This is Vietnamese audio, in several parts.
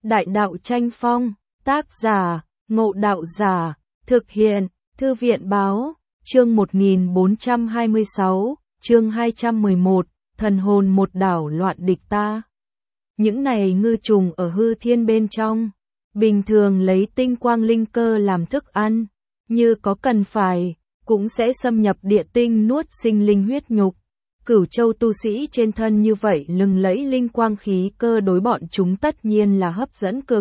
Đại đạo tranh phong, tác giả, Ngộ Đạo Giả, thực hiện, Thư viện báo, chương 1426, chương 211, thần hồn một đảo loạn địch ta. Những này ngư trùng ở hư thiên bên trong, bình thường lấy tinh quang linh cơ làm thức ăn, như có cần phải, cũng sẽ xâm nhập địa tinh nuốt sinh linh huyết nhục. Cửu châu tu sĩ trên thân như vậy lừng lẫy linh quang khí cơ đối bọn chúng tất nhiên là hấp dẫn cực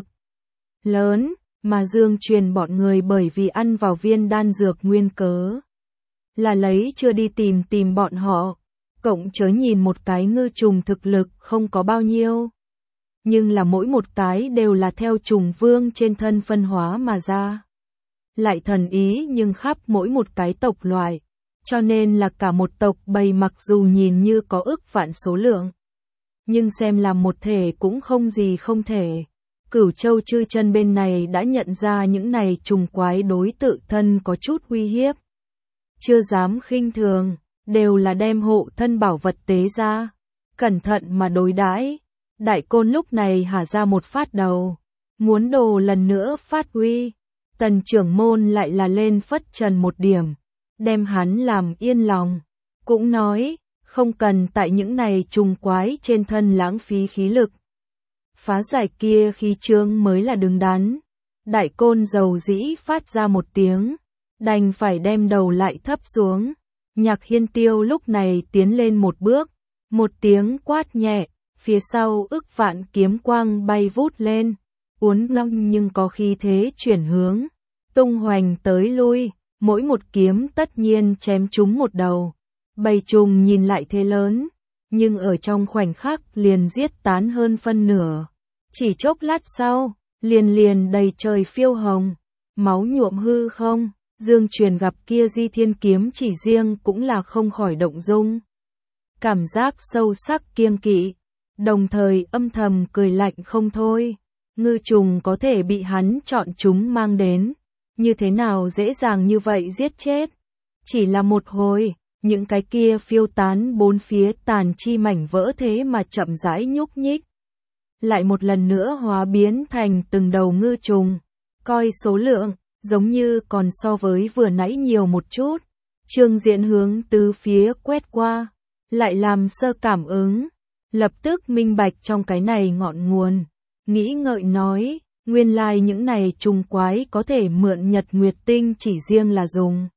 lớn, mà Dương Truyền bọn người bởi vì ăn vào viên đan dược nguyên cớ là lấy chưa đi tìm bọn họ, cộng chớ nhìn một cái ngư trùng thực lực không có bao nhiêu, nhưng là mỗi một cái đều là theo trùng vương trên thân phân hóa mà ra, lại thần ý nhưng khắp mỗi một cái tộc loại. Cho nên là cả một tộc bầy mặc dù nhìn như có ức vạn số lượng, nhưng xem là một thể cũng không gì không thể. Cửu châu chư chân bên này đã nhận ra những này trùng quái đối tự thân có chút uy hiếp. Chưa dám khinh thường, đều là đem hộ thân bảo vật tế ra. Cẩn thận mà đối đãi. Đại Côn lúc này hả ra một phát đầu, muốn đồ lần nữa phát uy. Tần trưởng môn lại là lên phất trần một điểm, đem hắn làm yên lòng, cũng nói, không cần tại những này trùng quái trên thân lãng phí khí lực. Phá giải kia khí trương mới là đứng đắn. Đại Côn dầu dĩ phát ra một tiếng, đành phải đem đầu lại thấp xuống. Nhạc Hiên Tiêu lúc này tiến lên một bước, một tiếng quát nhẹ, phía sau ức vạn kiếm quang bay vút lên, uốn long nhưng có khí thế chuyển hướng, tung hoành tới lui. Mỗi một kiếm tất nhiên chém trúng một đầu. Bầy trùng nhìn lại thế lớn, nhưng ở trong khoảnh khắc liền giết tán hơn phân nửa. Chỉ chốc lát sau, liền đầy trời phiêu hồng, máu nhuộm hư không. Dương Truyền gặp kia Di Thiên kiếm chỉ riêng cũng là không khỏi động dung. Cảm giác sâu sắc kiêng kỵ, đồng thời âm thầm cười lạnh không thôi. Ngư trùng có thể bị hắn chọn chúng mang đến. Như thế nào dễ dàng như vậy giết chết. Chỉ là một hồi, những cái kia phiêu tán bốn phía tàn chi mảnh vỡ thế mà chậm rãi nhúc nhích. Lại một lần nữa hóa biến thành từng đầu ngư trùng. Coi số lượng, giống như còn so với vừa nãy nhiều một chút. Trương Diễn hướng từ phía quét qua, lại làm sơ cảm ứng. Lập tức minh bạch trong cái này ngọn nguồn. Nghĩ ngợi nói. Nguyên lai những này trùng quái có thể mượn Nhật Nguyệt Tinh chỉ riêng là dùng.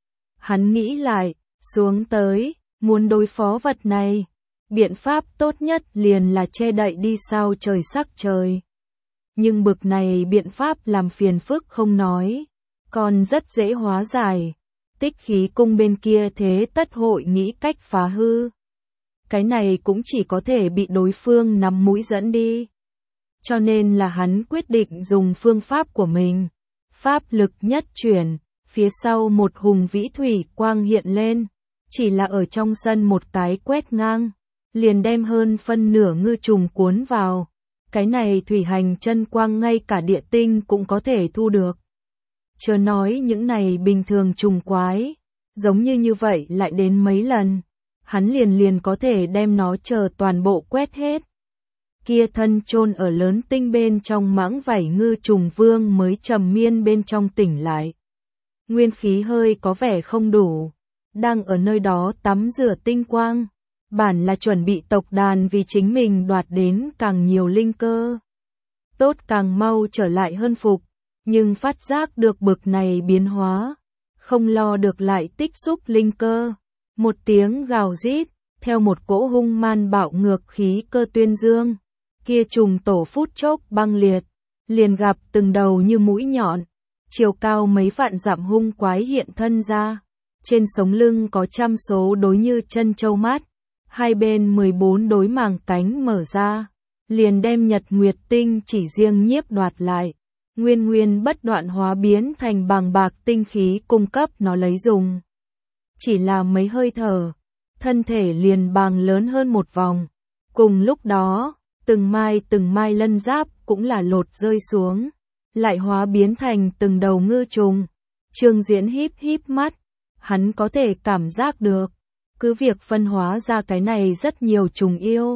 Hắn nghĩ lại, xuống tới, muốn đối phó vật này. Biện pháp tốt nhất liền là che đậy đi sao trời sắc trời. Nhưng bực này biện pháp làm phiền phức không nói, còn rất dễ hóa giải. Tích khí cung bên kia thế tất hội nghĩ cách phá hư. Cái này cũng chỉ có thể bị đối phương nắm mũi dẫn đi. Cho nên là hắn quyết định dùng phương pháp của mình. Pháp lực nhất chuyển, phía sau một hùng vĩ thủy quang hiện lên. Chỉ là ở trong sân một cái quét ngang, liền đem hơn phân nửa ngư trùng cuốn vào. Cái này thủy hành chân quang ngay cả địa tinh cũng có thể thu được. Chớ nói những này bình thường trùng quái, giống như vậy lại đến mấy lần. Hắn liền có thể đem nó chờ toàn bộ quét hết. Kia thân chôn ở lớn tinh bên trong mãng vảy ngư trùng vương mới trầm miên bên trong tỉnh lại. Nguyên khí hơi có vẻ không đủ, đang ở nơi đó tắm rửa tinh quang, bản là chuẩn bị tộc đàn vì chính mình đoạt đến càng nhiều linh cơ. Tốt càng mau trở lại hơn phục, nhưng phát giác được bực này biến hóa, không lo được lại tích xúc linh cơ. Một tiếng gào rít, theo một cỗ hung man bạo ngược khí cơ tuyên dương. Kia trùng tổ phút chốc băng liệt, liền gặp từng đầu như mũi nhọn, chiều cao mấy vạn dặm hung quái hiện thân ra. Trên sống lưng có trăm số đối như chân châu mát, hai bên 14 đối màng cánh mở ra, liền đem Nhật Nguyệt Tinh chỉ riêng nhiếp đoạt lại. Nguyên bất đoạn hóa biến thành bàng bạc tinh khí cung cấp nó lấy dùng. Chỉ là mấy hơi thở, thân thể liền bàng lớn hơn một vòng. Cùng lúc đó, từng mai lân giáp cũng là lột rơi xuống, lại hóa biến thành từng đầu ngư trùng. Trương Diễn híp mắt, hắn có thể cảm giác được, cứ việc phân hóa ra cái này rất nhiều trùng yêu,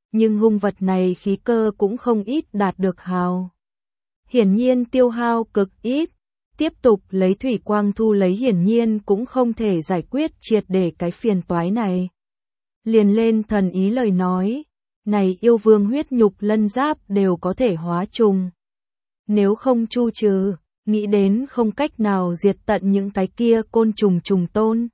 nhưng hung vật này khí cơ cũng không ít đạt được hào. Hiển nhiên tiêu hao cực ít, tiếp tục lấy thủy quang thu lấy hiển nhiên cũng không thể giải quyết triệt để cái phiền toái này. Liền lên thần ý lời nói, này yêu vương huyết nhục lân giáp đều có thể hóa trùng. Nếu không chu trừ, nghĩ đến không cách nào diệt tận những cái kia côn trùng trùng tôn.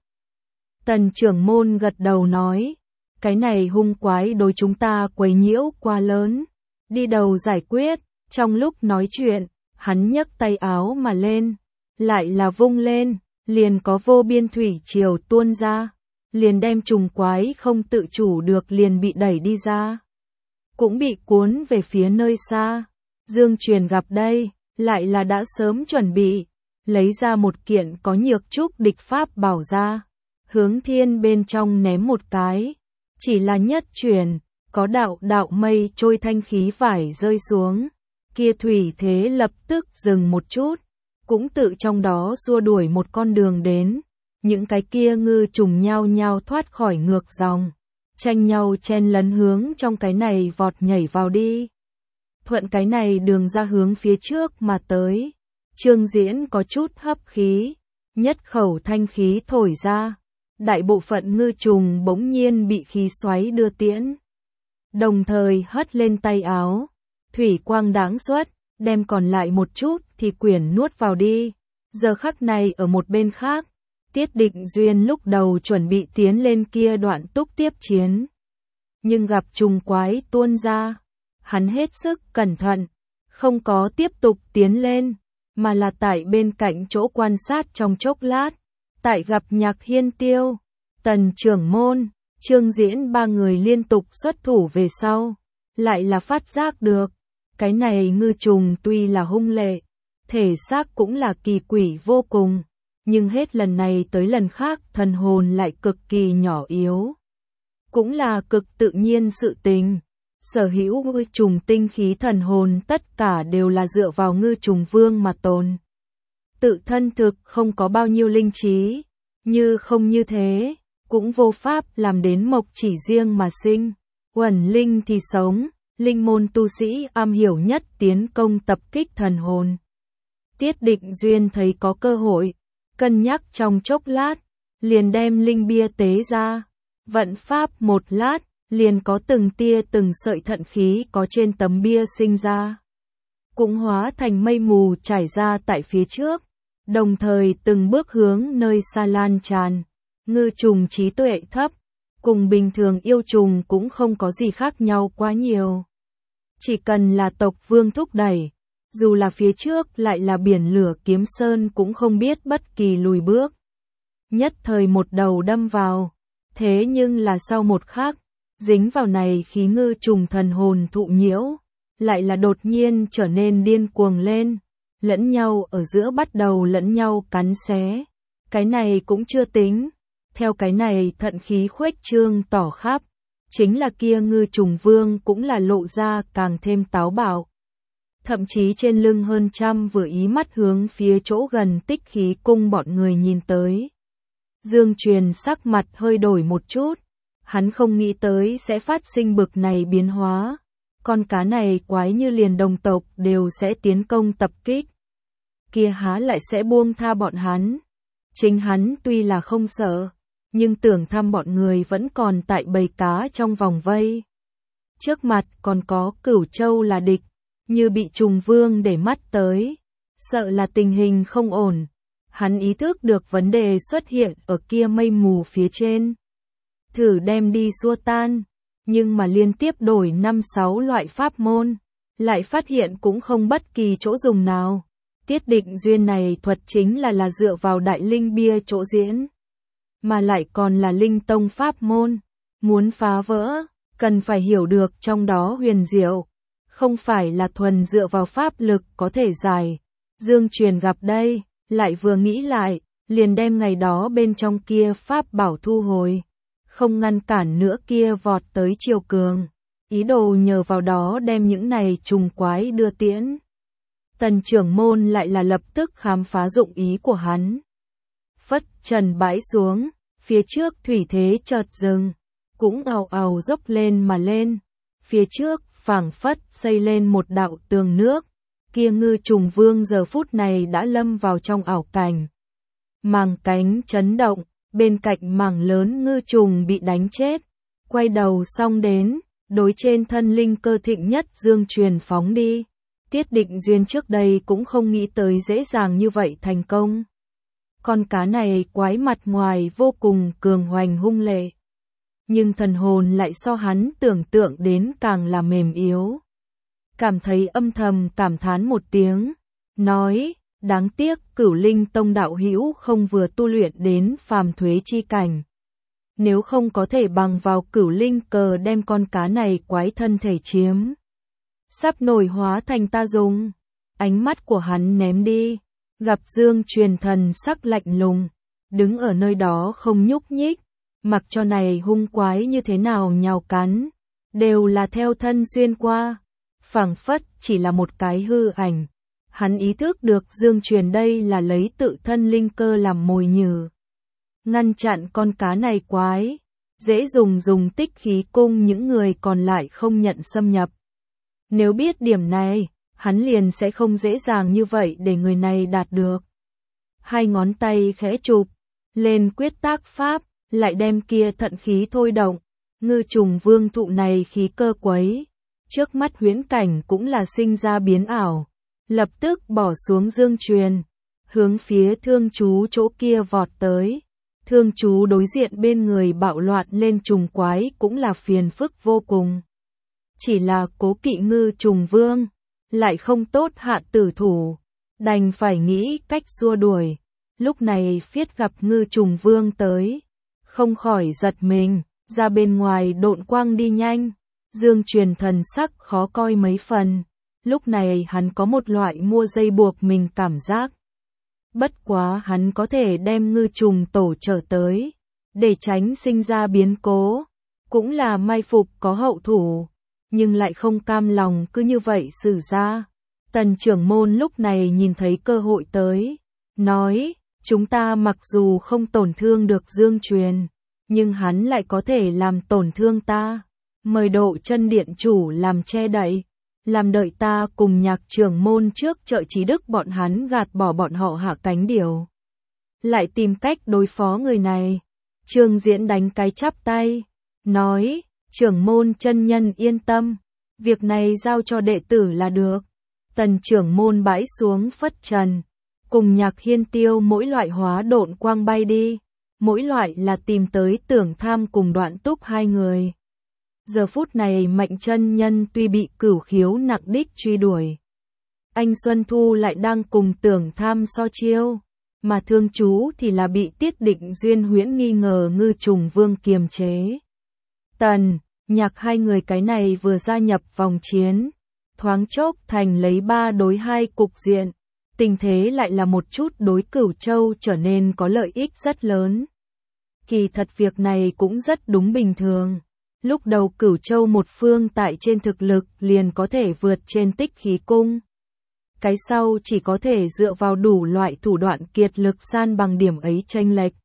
Tần trưởng môn gật đầu nói, cái này hung quái đối chúng ta quấy nhiễu quá lớn, đi đầu giải quyết. Trong lúc nói chuyện, hắn nhấc tay áo mà lên, lại là vung lên, liền có vô biên thủy triều tuôn ra, liền đem trùng quái không tự chủ được liền bị đẩy đi ra, cũng bị cuốn về phía nơi xa. Dương Truyền gặp đây, lại là đã sớm chuẩn bị, lấy ra một kiện có nhược trúc địch pháp bảo ra, hướng thiên bên trong ném một cái, chỉ là nhất chuyển, có đạo đạo mây trôi thanh khí vải rơi xuống, kia thủy thế lập tức dừng một chút, cũng tự trong đó xua đuổi một con đường đến, những cái kia ngư trùng nhao nhao thoát khỏi ngược dòng, tranh nhau chen lấn hướng trong cái này vọt nhảy vào đi. Thuận cái này đường ra hướng phía trước mà tới, Trương Diễn có chút hấp khí, nhất khẩu thanh khí thổi ra, đại bộ phận ngư trùng bỗng nhiên bị khí xoáy đưa tiễn. Đồng thời hất lên tay áo, thủy quang đáng xuất, đem còn lại một chút thì quyển nuốt vào đi. Giờ khắc này ở một bên khác, Tiết Định Duyên lúc đầu chuẩn bị tiến lên kia đoạn túc tiếp chiến. Nhưng gặp trùng quái tuôn ra, hắn hết sức cẩn thận, không có tiếp tục tiến lên, mà là tại bên cạnh chỗ quan sát trong chốc lát. Tại gặp Nhạc Hiên Tiêu, Tần trưởng môn, Trương Diễn ba người liên tục xuất thủ về sau, lại là phát giác được, cái này ngư trùng tuy là hung lệ, thể xác cũng là kỳ quỷ vô cùng, nhưng hết lần này tới lần khác thần hồn lại cực kỳ nhỏ yếu. Cũng là cực tự nhiên sự tình, sở hữu ngư trùng tinh khí thần hồn tất cả đều là dựa vào ngư trùng vương mà tồn. Tự thân thực không có bao nhiêu linh trí, như không như thế, cũng vô pháp làm đến mộc chỉ riêng mà sinh, uẩn linh thì sống, linh môn tu sĩ am hiểu nhất tiến công tập kích thần hồn. Tiết Định Duyên thấy có cơ hội, cân nhắc trong chốc lát, liền đem linh bia tế ra, vận pháp một lát, liền có từng tia từng sợi thận khí có trên tấm bia sinh ra, cũng hóa thành mây mù trải ra tại phía trước, đồng thời từng bước hướng nơi xa lan tràn. Ngư trùng trí tuệ thấp, cùng bình thường yêu trùng cũng không có gì khác nhau quá nhiều. Chỉ cần là tộc vương thúc đẩy, dù là phía trước lại là biển lửa kiếm sơn cũng không biết bất kỳ lùi bước. Nhất thời một đầu đâm vào, thế nhưng là sau một khắc, dính vào này khí ngư trùng thần hồn thụ nhiễu, lại là đột nhiên trở nên điên cuồng lên, lẫn nhau ở giữa bắt đầu lẫn nhau cắn xé. Cái này cũng chưa tính, theo cái này thận khí khuếch trương tỏ khắp, chính là kia ngư trùng vương cũng là lộ ra càng thêm táo bạo. Thậm chí trên lưng hơn trăm vừa ý mắt hướng phía chỗ gần Tích Khí cung bọn người nhìn tới. Dương Truyền sắc mặt hơi đổi một chút, hắn không nghĩ tới sẽ phát sinh bực này biến hóa. Con cá này quái như liền đồng tộc đều sẽ tiến công tập kích. Kia há lại sẽ buông tha bọn hắn. Chính hắn tuy là không sợ, nhưng tưởng thăm bọn người vẫn còn tại bầy cá trong vòng vây. Trước mặt còn có Cửu Châu là địch, như bị trùng vương để mắt tới, sợ là tình hình không ổn. Hắn ý thức được vấn đề xuất hiện ở kia mây mù phía trên. Thử đem đi xua tan, nhưng mà liên tiếp đổi 5-6 loại pháp môn, lại phát hiện cũng không bất kỳ chỗ dùng nào. Tiết Định Duyên này thuật chính là dựa vào đại linh bia chỗ diễn, mà lại còn là linh tông pháp môn, muốn phá vỡ, cần phải hiểu được trong đó huyền diệu, không phải là thuần dựa vào pháp lực có thể giải. Dương Truyền gặp đây, lại vừa nghĩ lại, liền đem ngày đó bên trong kia pháp bảo thu hồi, không ngăn cản nữa kia vọt tới triều cường, ý đồ nhờ vào đó đem những này trùng quái đưa tiễn. Tần trưởng môn lại là lập tức khám phá dụng ý của hắn. Phất trần bãi xuống, phía trước thủy thế chợt dừng, cũng ào ào dốc lên mà lên. phía trước phảng phất xây lên một đạo tường nước, kia Ngư Trùng Vương giờ phút này đã lâm vào trong ảo cảnh. Màng cánh chấn động, bên cạnh mảng lớn ngư trùng bị đánh chết, quay đầu xong đến, đối trên thân linh cơ thịnh nhất Dương Truyền phóng đi. Tiết Định Duyên trước đây cũng không nghĩ tới dễ dàng như vậy thành công. Con cá này quái mặt ngoài vô cùng cường hoành hung lệ, nhưng thần hồn lại so hắn tưởng tượng đến càng là mềm yếu. Cảm thấy âm thầm cảm thán một tiếng, nói, đáng tiếc Cửu Linh Tông đạo hữu không vừa tu luyện đến phàm thuế chi cảnh. Nếu không có thể bằng vào Cửu Linh cờ đem con cá này quái thân thể chiếm. Sắp nổi hóa thành ta dùng. Ánh mắt của hắn ném đi, gặp Dương Truyền thần sắc lạnh lùng, đứng ở nơi đó không nhúc nhích, mặc cho này hung quái như thế nào nhào cắn, đều là theo thân xuyên qua, phảng phất chỉ là một cái hư ảnh. Hắn ý thức được Dương Truyền đây là lấy tự thân linh cơ làm mồi nhử, ngăn chặn con cá này quái, dễ dùng tích khí cung những người còn lại không nhận xâm nhập. Nếu biết điểm này, hắn liền sẽ không dễ dàng như vậy để người này đạt được. Hai ngón tay khẽ chụp lên quyết tác pháp, lại đem kia thận khí thôi động, Ngư Trùng Vương thụ này khí cơ quấy, trước mắt huyễn cảnh cũng là sinh ra biến ảo, lập tức bỏ xuống Dương Truyền, hướng phía Thương Chú chỗ kia vọt tới. Thương Chú đối diện bên người bạo loạn lên trùng quái cũng là phiền phức vô cùng. Chỉ là cố kỵ Ngư Trùng Vương, lại không tốt hạ tử thủ, đành phải nghĩ cách xua đuổi. Lúc này phiết gặp Ngư Trùng Vương tới, không khỏi giật mình, ra bên ngoài độn quang đi nhanh. Dương Truyền thần sắc khó coi mấy phần, lúc này hắn có một loại mua dây buộc mình cảm giác. Bất quá hắn có thể đem ngư trùng tổ trở tới, để tránh sinh ra biến cố, cũng là mai phục có hậu thủ, nhưng lại không cam lòng cứ như vậy xử ra. Tần trưởng môn lúc này nhìn thấy cơ hội tới, nói, chúng ta mặc dù không tổn thương được Dương Truyền, nhưng hắn lại có thể làm tổn thương ta, mời Độ Chân điện chủ làm che đậy, làm đợi ta cùng Nhạc trưởng môn trước chợ Trí Đức bọn hắn gạt bỏ bọn họ hạ cánh điều. Lại tìm cách đối phó người này. Trương Diễn đánh cái chắp tay, nói, trưởng môn chân nhân yên tâm, việc này giao cho đệ tử là được. Tần trưởng môn bãi xuống phất trần, cùng Nhạc Hiên Tiêu mỗi loại hóa độn quang bay đi, mỗi loại là tìm tới Tưởng Tham cùng Đoạn Túc hai người. Giờ phút này Mạnh chân nhân tuy bị Cửu Khiếu nặng đích truy đuổi, anh Xuân Thu lại đang cùng Tưởng Tham so chiêu, mà Thương Chú thì là bị Tiết Định Duyên huyễn nghi ngờ Ngư Trùng Vương kiềm chế. Tần, Nhạc hai người cái này vừa gia nhập vòng chiến, thoáng chốc thành lấy 3 đối 2 cục diện, tình thế lại là một chút đối Cửu Châu trở nên có lợi ích rất lớn. Kỳ thật việc này cũng rất đúng bình thường. Lúc đầu Cửu Châu một phương tại trên thực lực liền có thể vượt trên Tích Khí Cung. Cái sau chỉ có thể dựa vào đủ loại thủ đoạn kiệt lực san bằng điểm ấy chênh lệch.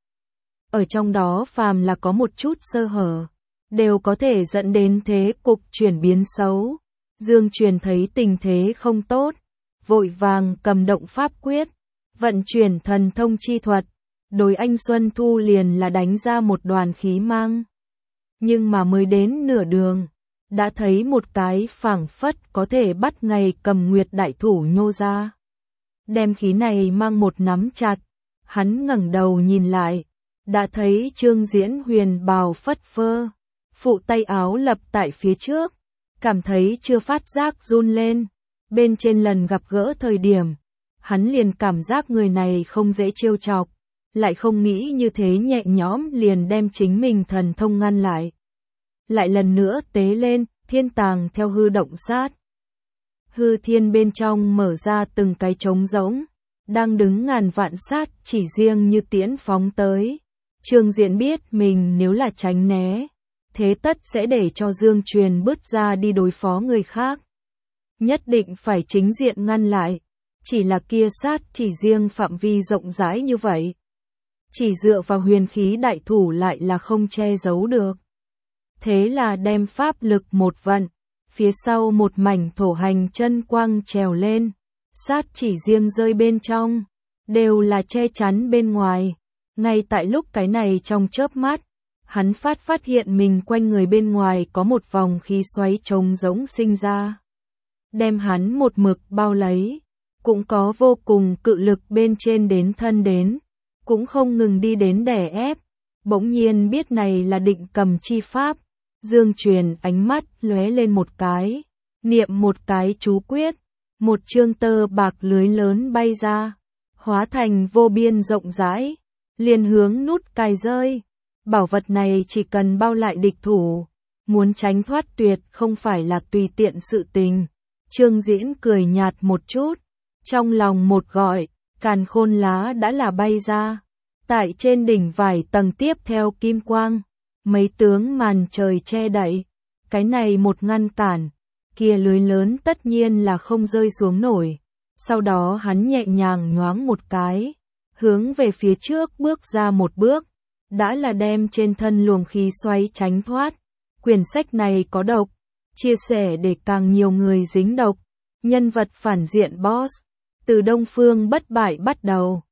Ở trong đó phàm là có một chút sơ hở, đều có thể dẫn đến thế cục chuyển biến xấu. Dương Truyền thấy tình thế không tốt, vội vàng cầm động pháp quyết, vận chuyển thần thông chi thuật, đối anh Xuân Thu liền là đánh ra một đoàn khí mang. Nhưng mà mới đến nửa đường, đã thấy một cái phảng phất có thể bắt ngày cầm nguyệt đại thủ nhô ra. Đem khí này mang một nắm chặt, hắn ngẩng đầu nhìn lại, đã thấy Trương Diễn huyền bào phất phơ, phụ tay áo lập tại phía trước, cảm thấy chưa phát giác run lên, bên trên lần gặp gỡ thời điểm, hắn liền cảm giác người này không dễ trêu chọc, lại không nghĩ như thế nhẹ nhõm liền đem chính mình thần thông ngăn lại. Lại lần nữa tế lên, thiên tàng theo hư động sát. Hư thiên bên trong mở ra từng cái trống rỗng, đang đứng ngàn vạn sát chỉ riêng như tiễn phóng tới. Trương Diễn biết mình nếu là tránh né, thế tất sẽ để cho Dương Truyền bứt ra đi đối phó người khác. Nhất định phải chính diện ngăn lại, chỉ là kia sát chỉ riêng phạm vi rộng rãi như vậy. Chỉ dựa vào huyền khí đại thủ lại là không che giấu được. Thế là đem pháp lực một vận, phía sau một mảnh thổ hành chân quang trèo lên, sát chỉ riêng rơi bên trong, đều là che chắn bên ngoài. Ngay tại lúc cái này trong chớp mắt, hắn phát hiện mình quanh người bên ngoài có một vòng khí xoáy trống rỗng sinh ra, đem hắn một mực bao lấy, cũng có vô cùng cự lực bên trên đến thân đến, cũng không ngừng đi đến đè ép. Bỗng nhiên biết này là định cầm chi pháp, Dương Truyền ánh mắt lóe lên một cái, niệm một cái chú quyết, một chương tơ bạc lưới lớn bay ra, hóa thành vô biên rộng rãi, liền hướng nút cài rơi. Bảo vật này chỉ cần bao lại địch thủ, muốn tránh thoát tuyệt không phải là tùy tiện sự tình. Trương Diễn cười nhạt một chút, trong lòng một gọi, càn khôn lá đã là bay ra. Tại trên đỉnh vài tầng tiếp theo kim quang, mấy tướng màn trời che đậy, cái này một ngăn cản, kia lưới lớn tất nhiên là không rơi xuống nổi. Sau đó hắn nhẹ nhàng nhoáng một cái, hướng về phía trước bước ra một bước, đã là đem trên thân luồng khí xoáy tránh thoát. Quyển sách này có độc, chia sẻ để càng nhiều người dính độc. Nhân vật phản diện boss, từ Đông Phương bất bại bắt đầu.